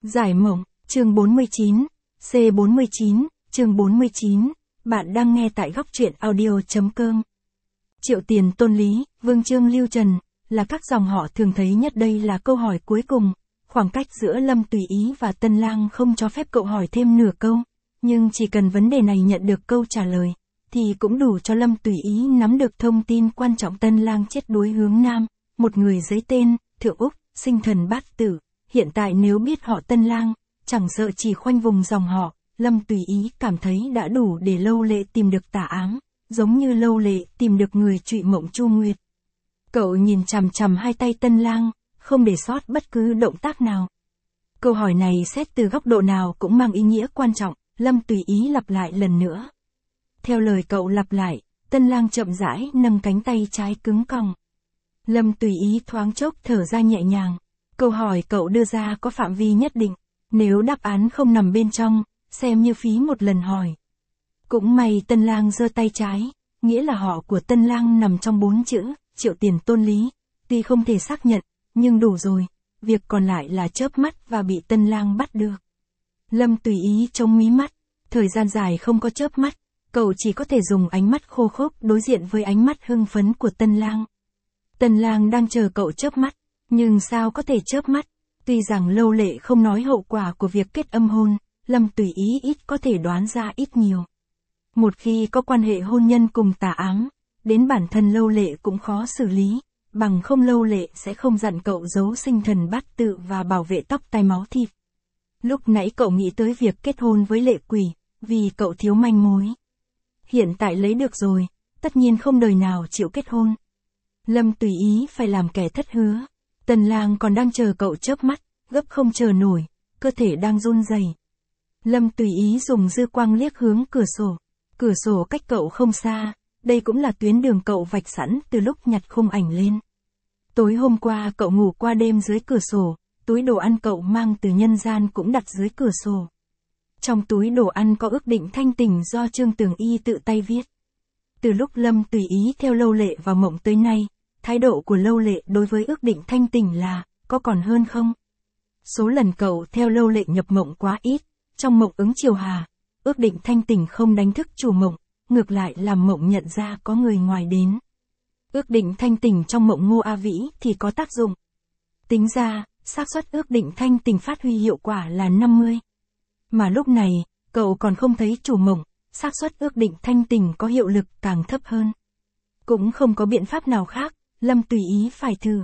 Giải mộng, chương 49, C49, chương 49, bạn đang nghe tại góc truyện audio.com. Triệu Tiền Tôn Lý, Vương Chương Lưu Trần, là các dòng họ thường thấy nhất. Đây là câu hỏi cuối cùng, khoảng cách giữa Lâm Tùy Ý và Tân Lang không cho phép cậu hỏi thêm nửa câu, nhưng chỉ cần vấn đề này nhận được câu trả lời, thì cũng đủ cho Lâm Tùy Ý nắm được thông tin quan trọng. Tân Lang chết đuối hướng Nam, một người dưới tên Thượng Úc, sinh thần bát tử. Hiện tại nếu biết họ Tân Lang, chẳng sợ chỉ khoanh vùng dòng họ, Lâm Tùy Ý cảm thấy đã đủ để Lâu Lệ tìm được tả ám, giống như Lâu Lệ tìm được người trụy mộng Chu Nguyệt. Cậu nhìn chằm chằm hai tay Tân Lang, không để sót bất cứ động tác nào. Câu hỏi này xét từ góc độ nào cũng mang ý nghĩa quan trọng. Lâm Tùy Ý lặp lại lần nữa. Theo lời cậu lặp lại, Tân Lang chậm rãi nâng cánh tay trái cứng còng. Lâm Tùy Ý thoáng chốc thở ra nhẹ nhàng. Câu hỏi cậu đưa ra có phạm vi nhất định, nếu đáp án không nằm bên trong, xem như phí một lần hỏi. Cũng may Tân Lang giơ tay trái, nghĩa là họ của Tân Lang nằm trong 4 chữ, Triệu Tiền Tôn Lý, tuy không thể xác nhận, nhưng đủ rồi, việc còn lại là chớp mắt và bị Tân Lang bắt được. Lâm Tùy Ý chống mí mắt, thời gian dài không có chớp mắt, cậu chỉ có thể dùng ánh mắt khô khốc đối diện với ánh mắt hưng phấn của Tân Lang. Tân Lang đang chờ cậu chớp mắt, nhưng sao có thể chớp mắt? Tuy rằng Lâu Lệ không nói hậu quả của việc kết âm hôn, Lâm Tùy Ý ít có thể đoán ra ít nhiều. Một khi có quan hệ hôn nhân cùng tà ám, đến bản thân Lâu Lệ cũng khó xử lý, bằng không Lâu Lệ sẽ không dặn cậu giấu sinh thần bát tự và bảo vệ tóc tai máu thịt. Lúc nãy cậu nghĩ tới việc kết hôn với Lệ Quỷ, vì cậu thiếu manh mối. Hiện tại lấy được rồi, tất nhiên không đời nào chịu kết hôn. Lâm Tùy Ý phải làm kẻ thất hứa. Tân Lang còn đang chờ cậu chớp mắt, gấp không chờ nổi, cơ thể đang run rẩy. Lâm Tùy Ý dùng dư quang liếc hướng cửa sổ cách cậu không xa, đây cũng là tuyến đường cậu vạch sẵn từ lúc nhặt khung ảnh lên. Tối hôm qua cậu ngủ qua đêm dưới cửa sổ, túi đồ ăn cậu mang từ nhân gian cũng đặt dưới cửa sổ. Trong túi đồ ăn có ước định thanh tình do Trương Tường Y tự tay viết. Từ lúc Lâm Tùy Ý theo Lâu Lệ vào mộng tới nay, thái độ của Lâu Lệ đối với ước định thanh tình là, có còn hơn không? Số lần cậu theo Lâu Lệ nhập mộng quá ít, trong mộng ứng chiều hà, ước định thanh tình không đánh thức chủ mộng, ngược lại làm mộng nhận ra có người ngoài đến. Ước định thanh tình trong mộng Ngô A Vĩ thì có tác dụng. Tính ra, xác suất ước định thanh tình phát huy hiệu quả là 50. Mà lúc này, cậu còn không thấy chủ mộng, xác suất ước định thanh tình có hiệu lực càng thấp hơn. Cũng không có biện pháp nào khác, Lâm Tùy Ý phải thử.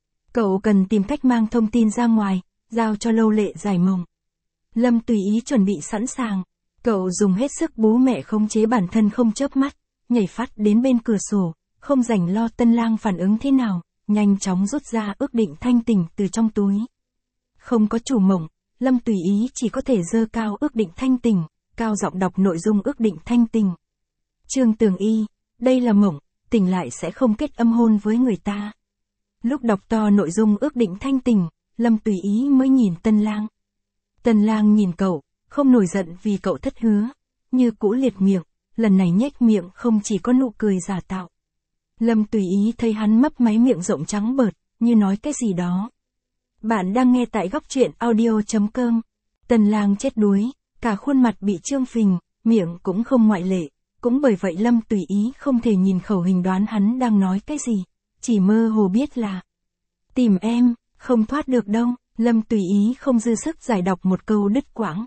Cậu cần tìm cách mang thông tin ra ngoài, giao cho Lâu Lệ giải mộng. Lâm Tùy Ý chuẩn bị sẵn sàng, cậu dùng hết sức bú mẹ khống chế bản thân không chớp mắt, nhảy phát đến bên cửa sổ, không rảnh lo Tân Lang phản ứng thế nào, nhanh chóng rút ra ước định thanh tình từ trong túi. Không có chủ mộng, Lâm Tùy Ý chỉ có thể giơ cao ước định thanh tình, cao giọng đọc nội dung ước định thanh tình. Trương Tường Y, đây là mộng, tỉnh lại sẽ không kết âm hôn với người ta. Lúc đọc to nội dung ước định thanh tình, Lâm Tùy Ý mới nhìn Tân Lang. Tân Lang nhìn cậu, không nổi giận vì cậu thất hứa, như cũ liệt miệng, lần này nhếch miệng không chỉ có nụ cười giả tạo. Lâm Tùy Ý thấy hắn mấp máy miệng rộng trắng bợt, như nói cái gì đó. Bạn đang nghe tại góc truyện audio.com. Tân Lang chết đuối, cả khuôn mặt bị trương phình, miệng cũng không ngoại lệ. Cũng bởi vậy Lâm Tùy Ý không thể nhìn khẩu hình đoán hắn đang nói cái gì, chỉ mơ hồ biết là tìm em, không thoát được đâu. Lâm Tùy Ý không dư sức giải đọc một câu đứt quãng.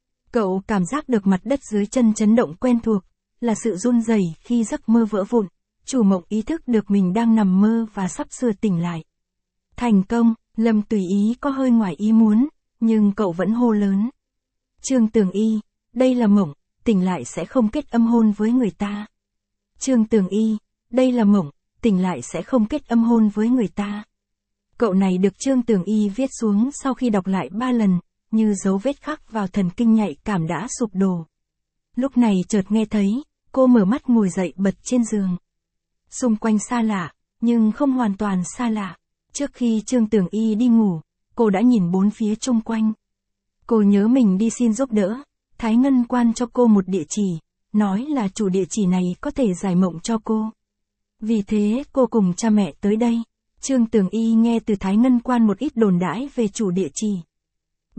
Cậu cảm giác được mặt đất dưới chân chấn động quen thuộc, là sự run rẩy khi giấc mơ vỡ vụn, chủ mộng ý thức được mình đang nằm mơ và sắp sửa tỉnh lại. Thành công, Lâm Tùy Ý có hơi ngoài ý muốn, nhưng cậu vẫn hô lớn. Trương Tường Y, đây là mộng, tỉnh lại sẽ không kết âm hôn với người ta. Trương Tường Y, đây là mộng, tỉnh lại sẽ không kết âm hôn với người ta. Cậu này được Trương Tường Y viết xuống sau khi đọc lại 3 lần, như dấu vết khắc vào thần kinh nhạy cảm đã sụp đổ. Lúc này chợt nghe thấy, cô mở mắt ngồi dậy bật trên giường. Xung quanh xa lạ, nhưng không hoàn toàn xa lạ. Trước khi Trương Tường Y đi ngủ, cô đã nhìn bốn phía chung quanh. Cô nhớ mình đi xin giúp đỡ, Thái Ngân Quan cho cô một địa chỉ, nói là chủ địa chỉ này có thể giải mộng cho cô. Vì thế cô cùng cha mẹ tới đây. Trương Tường Y nghe từ Thái Ngân Quan một ít đồn đãi về chủ địa chỉ.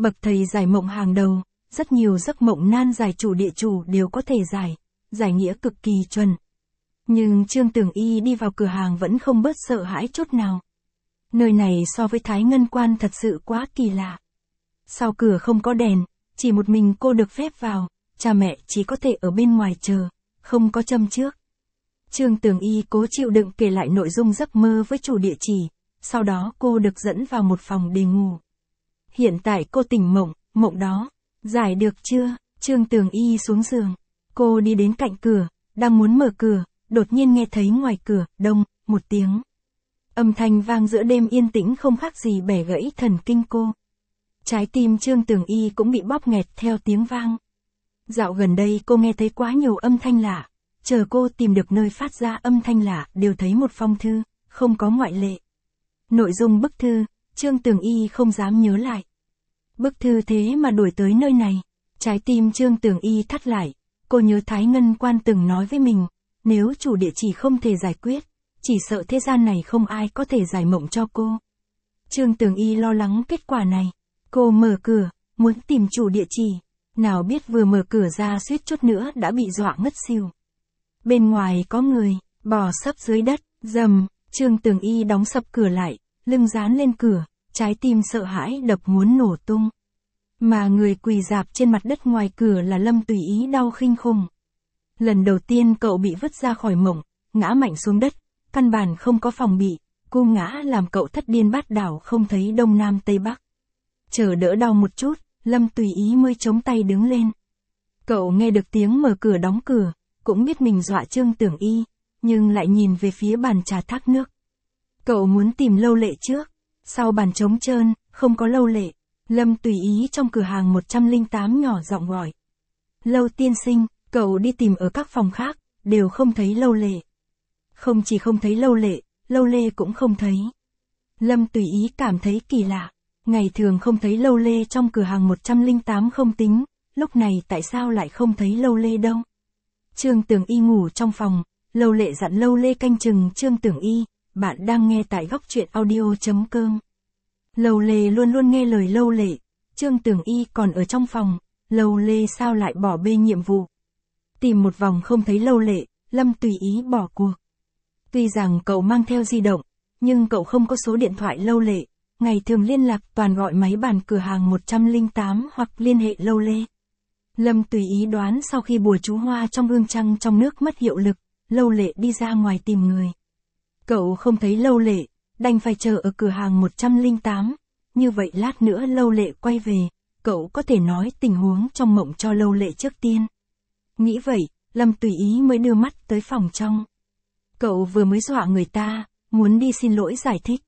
Bậc thầy giải mộng hàng đầu, rất nhiều giấc mộng nan giải chủ địa chủ đều có thể giải nghĩa cực kỳ chuẩn. Nhưng Trương Tường Y đi vào cửa hàng vẫn không bớt sợ hãi chút nào. Nơi này so với Thái Ngân Quan thật sự quá kỳ lạ. Sau cửa không có đèn, chỉ một mình cô được phép vào, cha mẹ chỉ có thể ở bên ngoài chờ, không có châm trước. Trương Tường Y cố chịu đựng kể lại nội dung giấc mơ với chủ địa chỉ, sau đó cô được dẫn vào một phòng để ngủ. Hiện tại cô tỉnh mộng đó, giải được chưa? Trương Tường Y xuống giường, cô đi đến cạnh cửa, đang muốn mở cửa, đột nhiên nghe thấy ngoài cửa, đông, một tiếng. Âm thanh vang giữa đêm yên tĩnh không khác gì bẻ gãy thần kinh cô. Trái tim Trương Tường Y cũng bị bóp nghẹt theo tiếng vang. Dạo gần đây cô nghe thấy quá nhiều âm thanh lạ, chờ cô tìm được nơi phát ra âm thanh lạ đều thấy một phong thư, không có ngoại lệ. Nội dung bức thư, Trương Tường Y không dám nhớ lại. Bức thư thế mà đuổi tới nơi này, trái tim Trương Tường Y thắt lại, cô nhớ Thái Ngân Quan từng nói với mình, nếu chủ địa chỉ không thể giải quyết, chỉ sợ thế gian này không ai có thể giải mộng cho cô. Trương Tường Y lo lắng kết quả này, cô mở cửa, muốn tìm chủ địa chỉ, nào biết vừa mở cửa ra suýt chút nữa đã bị dọa ngất xỉu. Bên ngoài có người, bò sấp dưới đất, rầm, Trương Tường Y đóng sập cửa lại, lưng dán lên cửa, trái tim sợ hãi đập muốn nổ tung. Mà người quỳ rạp trên mặt đất ngoài cửa là Lâm Tùy Ý đau kinh khủng. Lần đầu tiên cậu bị vứt ra khỏi mộng, ngã mạnh xuống đất, căn bản không có phòng bị, cú ngã làm cậu thất điên bát đảo không thấy đông nam tây bắc. Chờ đỡ đau một chút, Lâm Tùy Ý mới chống tay đứng lên. Cậu nghe được tiếng mở cửa đóng cửa, cũng biết mình dọa Trương Tường Y, nhưng lại nhìn về phía bàn trà thác nước. Cậu muốn tìm Lâu Lệ trước, sau bàn trống trơn, không có Lâu Lệ. Lâm Tùy Ý trong cửa hàng 108 nhỏ giọng gọi. Lâu tiên sinh, cậu đi tìm ở các phòng khác, đều không thấy Lâu Lệ. Không chỉ không thấy Lâu Lệ cũng không thấy. Lâm Tùy Ý cảm thấy kỳ lạ. Ngày thường không thấy Lâu Lệ trong cửa hàng 108 không tính, lúc này tại sao lại không thấy Lâu Lệ đâu? Trương Tường Y ngủ trong phòng, Lâu Lệ dặn Lâu Lệ canh chừng Trương Tường Y, bạn đang nghe tại góc truyện audio.com. Lâu Lệ luôn luôn nghe lời Lâu Lệ, Trương Tường Y còn ở trong phòng, Lâu Lệ sao lại bỏ bê nhiệm vụ? Tìm một vòng không thấy Lâu Lệ, Lâm Tùy Ý bỏ cuộc. Tuy rằng cậu mang theo di động, nhưng cậu không có số điện thoại Lâu Lệ, ngày thường liên lạc toàn gọi máy bàn cửa hàng 108 hoặc liên hệ Lâu Lệ. Lâm Tùy Ý đoán sau khi bùa chú hoa trong gương trăng trong nước mất hiệu lực, Lâu Lệ đi ra ngoài tìm người. Cậu không thấy Lâu Lệ, đành phải chờ ở cửa hàng 108, như vậy lát nữa Lâu Lệ quay về, cậu có thể nói tình huống trong mộng cho Lâu Lệ trước tiên. Nghĩ vậy, Lâm Tùy Ý mới đưa mắt tới phòng trong. Cậu vừa mới dọa người ta, muốn đi xin lỗi giải thích.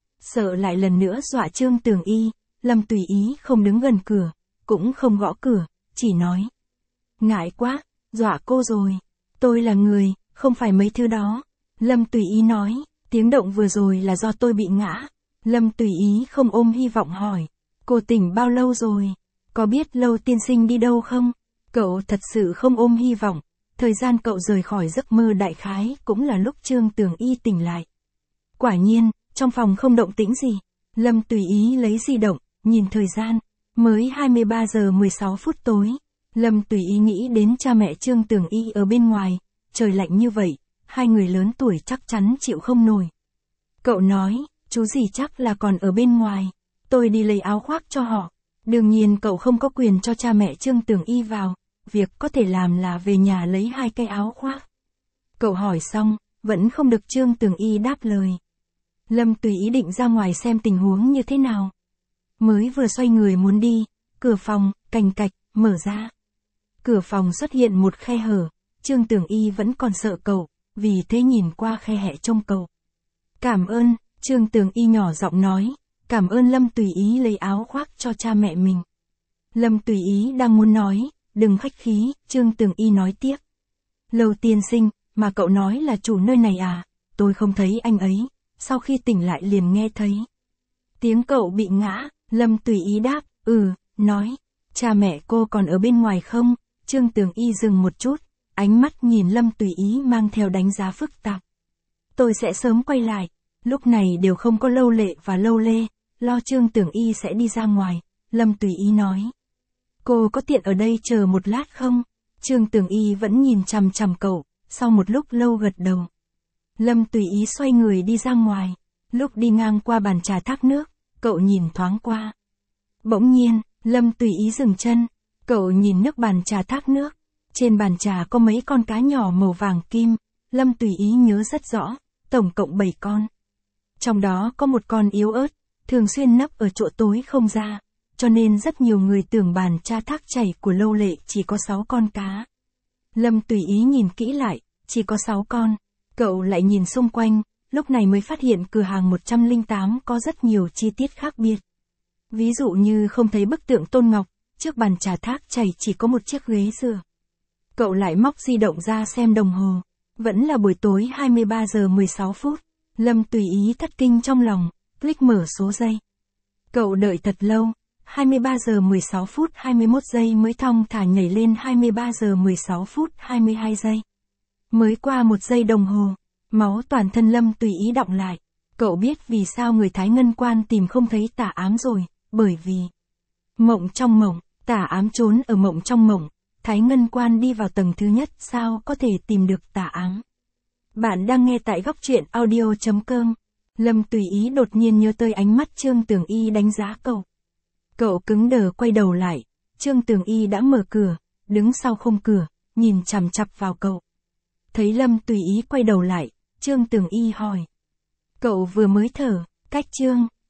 Sợ lại lần nữa dọa Trương Tường Y, Lâm Tùy Ý không đứng gần cửa, cũng không gõ cửa, chỉ nói. Ngại quá, dọa cô rồi, tôi là người, không phải mấy thứ đó. Lâm Tùy Ý nói, tiếng động vừa rồi là do tôi bị ngã. Lâm Tùy Ý không ôm hy vọng hỏi, cô tỉnh bao lâu rồi? Có biết Lâu tiên sinh đi đâu không? Cậu thật sự không ôm hy vọng, thời gian cậu rời khỏi giấc mơ đại khái cũng là lúc Trương Tường Y tỉnh lại. Quả nhiên, trong phòng không động tĩnh gì. Lâm Tùy Ý lấy di động, nhìn thời gian, mới 23 giờ 16 phút tối. Lâm Tùy Ý nghĩ đến cha mẹ Trương Tường Y ở bên ngoài, trời lạnh như vậy, hai người lớn tuổi chắc chắn chịu không nổi. Cậu nói, chú gì chắc là còn ở bên ngoài, tôi đi lấy áo khoác cho họ. Đương nhiên cậu không có quyền cho cha mẹ Trương Tường Y vào, việc có thể làm là về nhà lấy 2 cái áo khoác. Cậu hỏi xong, vẫn không được Trương Tường Y đáp lời. Lâm Tùy Ý định ra ngoài xem tình huống như thế nào. Mới vừa xoay người muốn đi, cửa phòng, cành cạch, mở ra. Cửa phòng xuất hiện một khe hở, Trương Tường Y vẫn còn sợ cậu, vì thế nhìn qua khe hẹ trông cậu. Cảm ơn, Trương Tường Y nhỏ giọng nói, cảm ơn Lâm Tùy Ý lấy áo khoác cho cha mẹ mình. Lâm Tùy Ý đang muốn nói, đừng khách khí, Trương Tường Y nói tiếp. Lâu tiên sinh, mà cậu nói là chủ nơi này à, tôi không thấy anh ấy, sau khi tỉnh lại liền nghe thấy. Tiếng cậu bị ngã, Lâm Tùy Ý đáp, nói, cha mẹ cô còn ở bên ngoài không? Trương Tường Y dừng một chút, ánh mắt nhìn Lâm Tùy Ý mang theo đánh giá phức tạp. Tôi sẽ sớm quay lại, lúc này đều không có Lâu Lệ và Lâu Lê, lo Trương Tường Y sẽ đi ra ngoài, Lâm Tùy Ý nói. Cô có tiện ở đây chờ một lát không? Trương Tường Y vẫn nhìn chằm chằm cậu, sau một lúc lâu gật đầu. Lâm Tùy Ý xoay người đi ra ngoài. Lúc đi ngang qua bàn trà thác nước, cậu nhìn thoáng qua. Bỗng nhiên, Lâm Tùy Ý dừng chân. Cậu nhìn nước bàn trà thác nước. Trên bàn trà có mấy con cá nhỏ màu vàng kim. Lâm Tùy Ý nhớ rất rõ, tổng cộng 7 con. Trong đó có một con yếu ớt, thường xuyên nấp ở chỗ tối không ra, cho nên rất nhiều người tưởng bàn trà thác chảy của Lâu Lệ chỉ có 6 con cá. Lâm Tùy Ý nhìn kỹ lại, chỉ có 6 con. Cậu lại nhìn xung quanh, lúc này mới phát hiện cửa hàng 108 có rất nhiều chi tiết khác biệt. Ví dụ như không thấy bức tượng Tôn Ngọc, trước bàn trà thác chảy chỉ có một chiếc ghế dựa. Cậu lại móc di động ra xem đồng hồ. Vẫn là buổi tối 23 giờ 16 phút. Lâm Tùy Ý thất kinh trong lòng, click mở số giây. Cậu đợi thật lâu, 23 giờ 16 phút 21 giây mới thong thả nhảy lên 23 giờ 16 phút 22 giây. Mới qua 1 giây đồng hồ, máu toàn thân Lâm Tùy Ý đọng lại. Cậu biết vì sao người Thái Ngân Quan tìm không thấy tả ám rồi, bởi vì mộng trong mộng, tả ám trốn ở mộng trong mộng, Thái Ngân Quan đi vào tầng thứ nhất sao có thể tìm được tả ám. Bạn đang nghe tại góc truyện audio.com. Lâm Tùy Ý đột nhiên nhớ tới ánh mắt Trương Tường Y đánh giá cậu. Cậu cứng đờ quay đầu lại, Trương Tường Y đã mở cửa, đứng sau khung cửa, nhìn chằm chằm vào cậu. Thấy Lâm Tùy Ý quay đầu lại, Trương Tường Y hỏi. Cậu vừa mới thở, cách Trương